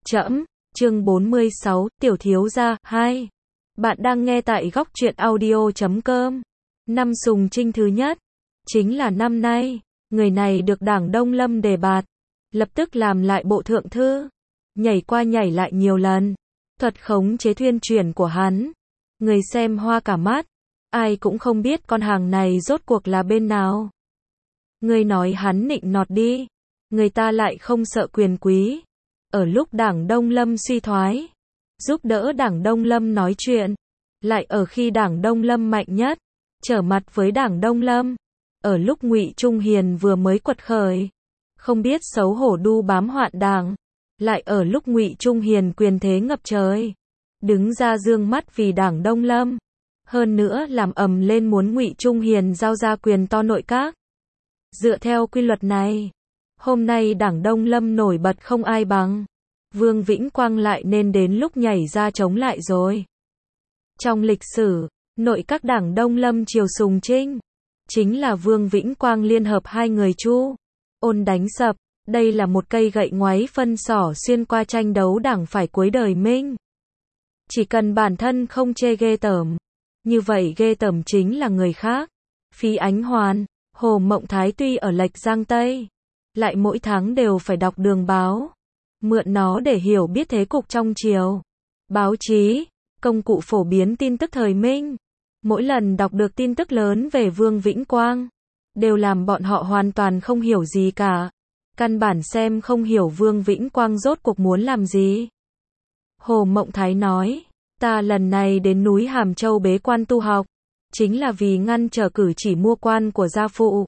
Trẫm, chương 46, Tiểu thiếu gia 2. Bạn đang nghe tại góc truyện audio.com. Năm Sùng Trinh thứ nhất, chính là năm nay, người này được Đảng Đông Lâm đề bạt, lập tức làm lại bộ thượng thư, nhảy qua nhảy lại nhiều lần, thuật khống chế thuyên chuyển của hắn, người xem hoa cả mắt, ai cũng không biết con hàng này rốt cuộc là bên nào. Người nói hắn nịnh nọt đi, người ta lại không sợ quyền quý. Ở lúc Đảng Đông Lâm suy thoái, giúp đỡ Đảng Đông Lâm nói chuyện, lại ở khi Đảng Đông Lâm mạnh nhất, trở mặt với Đảng Đông Lâm. Ở lúc Ngụy Trung Hiền vừa mới quật khởi, không biết xấu hổ đu bám hoạn đảng, lại ở lúc Ngụy Trung Hiền quyền thế ngập trời, đứng ra dương mắt vì Đảng Đông Lâm, hơn nữa làm ầm lên muốn Ngụy Trung Hiền giao ra quyền to nội các. Dựa theo quy luật này, hôm nay Đảng Đông Lâm nổi bật không ai bằng, Vương Vĩnh Quang lại nên đến lúc nhảy ra chống lại rồi. Trong lịch sử, nội các Đảng Đông Lâm triều Sùng Trinh, chính là Vương Vĩnh Quang liên hợp hai người Chu Ôn đánh sập, đây là một cây gậy ngoáy phân xỏ xuyên qua tranh đấu đảng phải cuối đời Minh. Chỉ cần bản thân không chê ghê tởm, như vậy ghê tởm chính là người khác. Phí Ánh Hoàn, Hồ Mộng Thái tuy ở lệch Giang Tây, lại mỗi tháng đều phải đọc Đường báo, mượn nó để hiểu biết thế cục trong triều. Báo chí, công cụ phổ biến tin tức thời Minh, mỗi lần đọc được tin tức lớn về Vương Vĩnh Quang, đều làm bọn họ hoàn toàn không hiểu gì cả, căn bản xem không hiểu Vương Vĩnh Quang rốt cuộc muốn làm gì. Hồ Mộng Thái nói, ta lần này đến núi Hàm Châu bế quan tu học, chính là vì ngăn trở cử chỉ mua quan của gia phụ.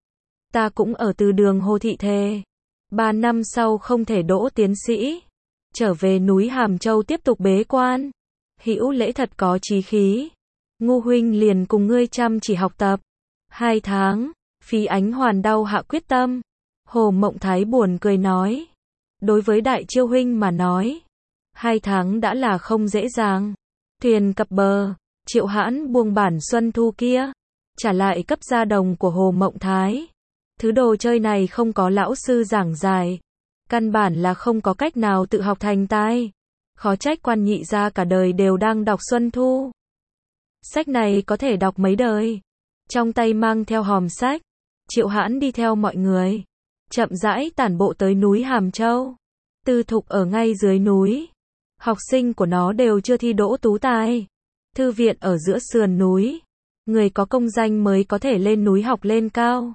Ta cũng ở từ đường Hồ Thị thề, 3 năm sau không thể đỗ tiến sĩ, trở về núi Hàm Châu tiếp tục bế quan. Hữu Lễ thật có chí khí, Ngu huynh liền cùng ngươi chăm chỉ học tập. 2 tháng, Phí Ánh Hoàn đau hạ quyết tâm. Hồ Mộng Thái buồn cười nói, đối với Đại Chiêu huynh mà nói, 2 tháng đã là không dễ dàng. Thuyền cập bờ, Triệu Hãn buông bản Xuân Thu kia, trả lại cấp gia đồng của Hồ Mộng Thái. Thứ đồ chơi này không có lão sư giảng giải, căn bản là không có cách nào tự học thành tài. Khó trách Quan nhị gia cả đời đều đang đọc Xuân Thu. Sách này có thể đọc mấy đời. Trong tay mang theo hòm sách, Triệu Hãn đi theo mọi người, chậm rãi tản bộ tới núi Hàm Châu. Tư Thục ở ngay dưới núi, học sinh của nó đều chưa thi đỗ tú tài. Thư viện ở giữa sườn núi, người có công danh mới có thể lên núi học lên cao.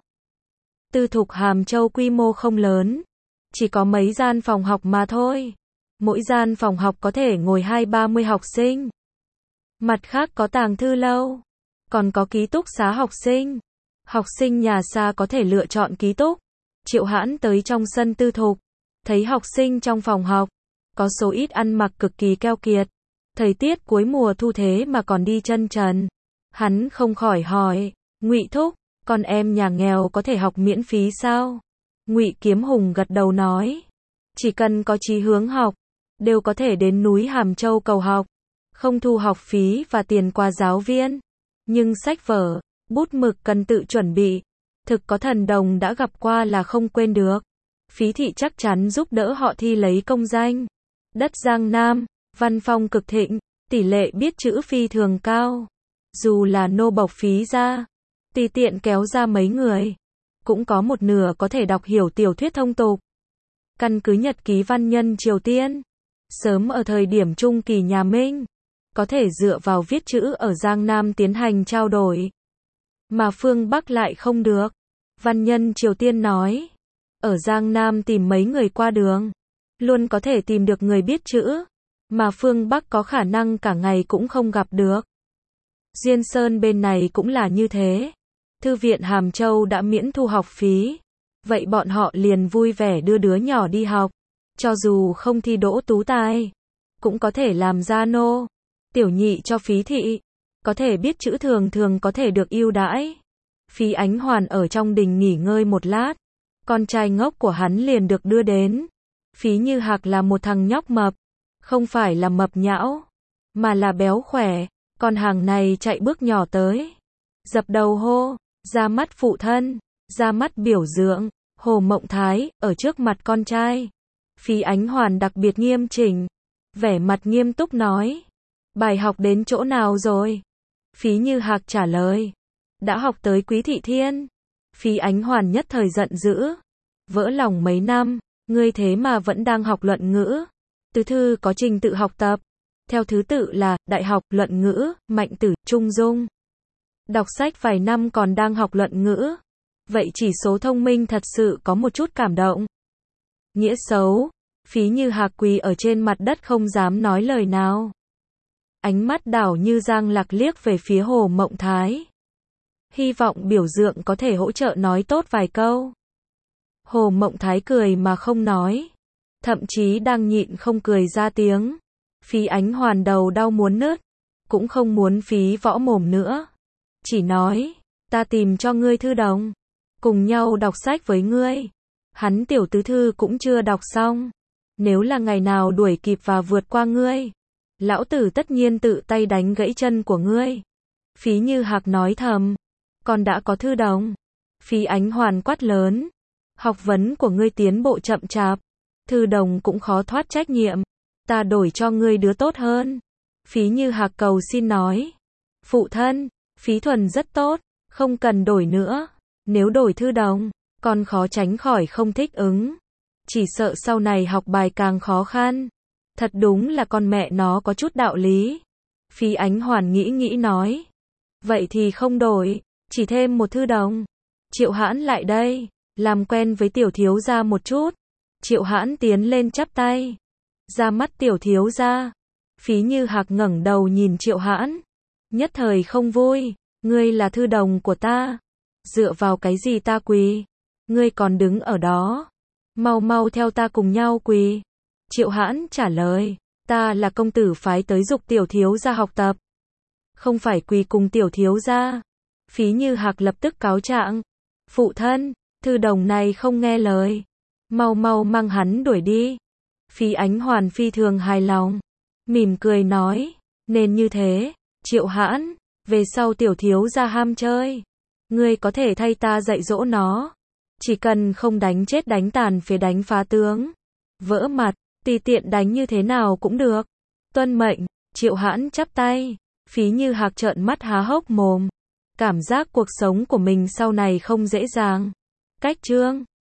Tư Thục Hàm Châu quy mô không lớn, chỉ có mấy gian phòng học mà thôi. Mỗi gian phòng học có thể ngồi 20-30 học sinh. Mặt khác có tàng thư lâu, còn có ký túc xá học sinh. Học sinh nhà xa có thể lựa chọn ký túc. Triệu Hãn tới trong sân Tư Thục, thấy học sinh trong phòng học, có số ít ăn mặc cực kỳ keo kiệt. Thời tiết cuối mùa thu thế mà còn đi chân trần. Hắn không khỏi hỏi, Ngụy thúc, con em nhà nghèo có thể học miễn phí sao? Ngụy Kiếm Hùng gật đầu nói, chỉ cần có chí hướng học, đều có thể đến núi Hàm Châu cầu học, không thu học phí và tiền qua giáo viên. Nhưng sách vở, bút mực cần tự chuẩn bị. Thực có thần đồng đã gặp qua là không quên được. Phí thị chắc chắn giúp đỡ họ thi lấy công danh. Đất Giang Nam, văn phong cực thịnh, tỷ lệ biết chữ phi thường cao. Dù là nô bộc Phí gia, tùy tiện kéo ra mấy người, cũng có một nửa có thể đọc hiểu tiểu thuyết thông tục. Căn cứ nhật ký văn nhân Triều Tiên, sớm ở thời điểm trung kỳ nhà Minh, có thể dựa vào viết chữ ở Giang Nam tiến hành trao đổi. Mà phương Bắc lại không được. Văn nhân Triều Tiên nói, ở Giang Nam tìm mấy người qua đường, luôn có thể tìm được người biết chữ, mà phương Bắc có khả năng cả ngày cũng không gặp được. Diên Sơn bên này cũng là như thế. Thư viện Hàm Châu đã miễn thu học phí, vậy bọn họ liền vui vẻ đưa đứa nhỏ đi học, cho dù không thi đỗ tú tài, cũng có thể làm gia nô, tiểu nhị cho Phí thị, có thể biết chữ thường thường có thể được ưu đãi. Phí Ánh Hoàn ở trong đình nghỉ ngơi một lát, con trai ngốc của hắn liền được đưa đến. Phí Như Hạc là một thằng nhóc mập, không phải là mập nhão, mà là béo khỏe. Con hàng này chạy bước nhỏ tới, dập đầu hô, ra mắt phụ thân, ra mắt biểu dưỡng. Hồ Mộng Thái, ở trước mặt con trai, Phí Ánh Hoàn đặc biệt nghiêm chỉnh, vẻ mặt nghiêm túc nói. Bài học đến chỗ nào rồi? Phí Như Hạc trả lời. Đã học tới Quý Thị Thiên. Phí Ánh Hoàn nhất thời giận dữ. Vỡ lòng mấy năm, ngươi thế mà vẫn đang học luận ngữ. Tứ thư có trình tự học tập. Theo thứ tự là, đại học, luận ngữ, mạnh tử, trung dung. Đọc sách vài năm còn đang học luận ngữ. Vậy chỉ số thông minh thật sự có một chút cảm động. Nghĩa xấu. Phí Như Hạc quỳ ở trên mặt đất không dám nói lời nào. Ánh mắt đảo như giang lạc liếc về phía Hồ Mộng Thái. Hy vọng biểu dượng có thể hỗ trợ nói tốt vài câu. Hồ Mộng Thái cười mà không nói. Thậm chí đang nhịn không cười ra tiếng. Phí Ánh Hoàn đầu đau muốn nứt. Cũng không muốn phí võ mồm nữa. Chỉ nói, ta tìm cho ngươi thư đồng. Cùng nhau đọc sách với ngươi. Hắn tiểu tứ thư cũng chưa đọc xong. Nếu là ngày nào đuổi kịp và vượt qua ngươi, lão tử tất nhiên tự tay đánh gãy chân của ngươi. Phí Như Hạc nói thầm. Còn đã có thư đồng. Phí Ánh Hoàn quát lớn. Học vấn của ngươi tiến bộ chậm chạp. Thư đồng cũng khó thoát trách nhiệm. Ta đổi cho ngươi đứa tốt hơn. Phí Như Hạc cầu xin nói. Phụ thân, Phí Thuần rất tốt. Không cần đổi nữa. Nếu đổi thư đồng, con khó tránh khỏi không thích ứng. Chỉ sợ sau này học bài càng khó khăn. Thật đúng là con mẹ nó có chút đạo lý. Phí Ánh Hoàn nghĩ nói. Vậy thì không đổi, chỉ thêm một thư đồng. Triệu Hãn lại đây, làm quen với tiểu thiếu gia một chút. Triệu Hãn tiến lên chắp tay. Ra mắt tiểu thiếu gia. Phí Như Hạc ngẩng đầu nhìn Triệu Hãn. Nhất thời không vui. Ngươi là thư đồng của ta. Dựa vào cái gì ta quỳ? Ngươi còn đứng ở đó. Mau theo ta cùng nhau quỳ. Triệu Hãn trả lời. Ta là công tử phái tới giục tiểu thiếu gia học tập. Không phải quỳ cùng tiểu thiếu gia. Phí Như Hạc lập tức cáo trạng. Phụ thân, thư đồng này không nghe lời. Mau mang hắn đuổi đi. Phí Ánh Hoàn phi thường hài lòng. Mỉm cười nói. Nên như thế, Triệu Hãn, về sau tiểu thiếu gia ham chơi. Ngươi có thể thay ta dạy dỗ nó. Chỉ cần không đánh chết đánh tàn phế đánh phá tướng. Vỡ mặt, tùy tiện đánh như thế nào cũng được. Tuân mệnh. Triệu Hãn chắp tay. Phí Như Hạc trợn mắt há hốc mồm. Cảm giác cuộc sống của mình sau này không dễ dàng. Cách chương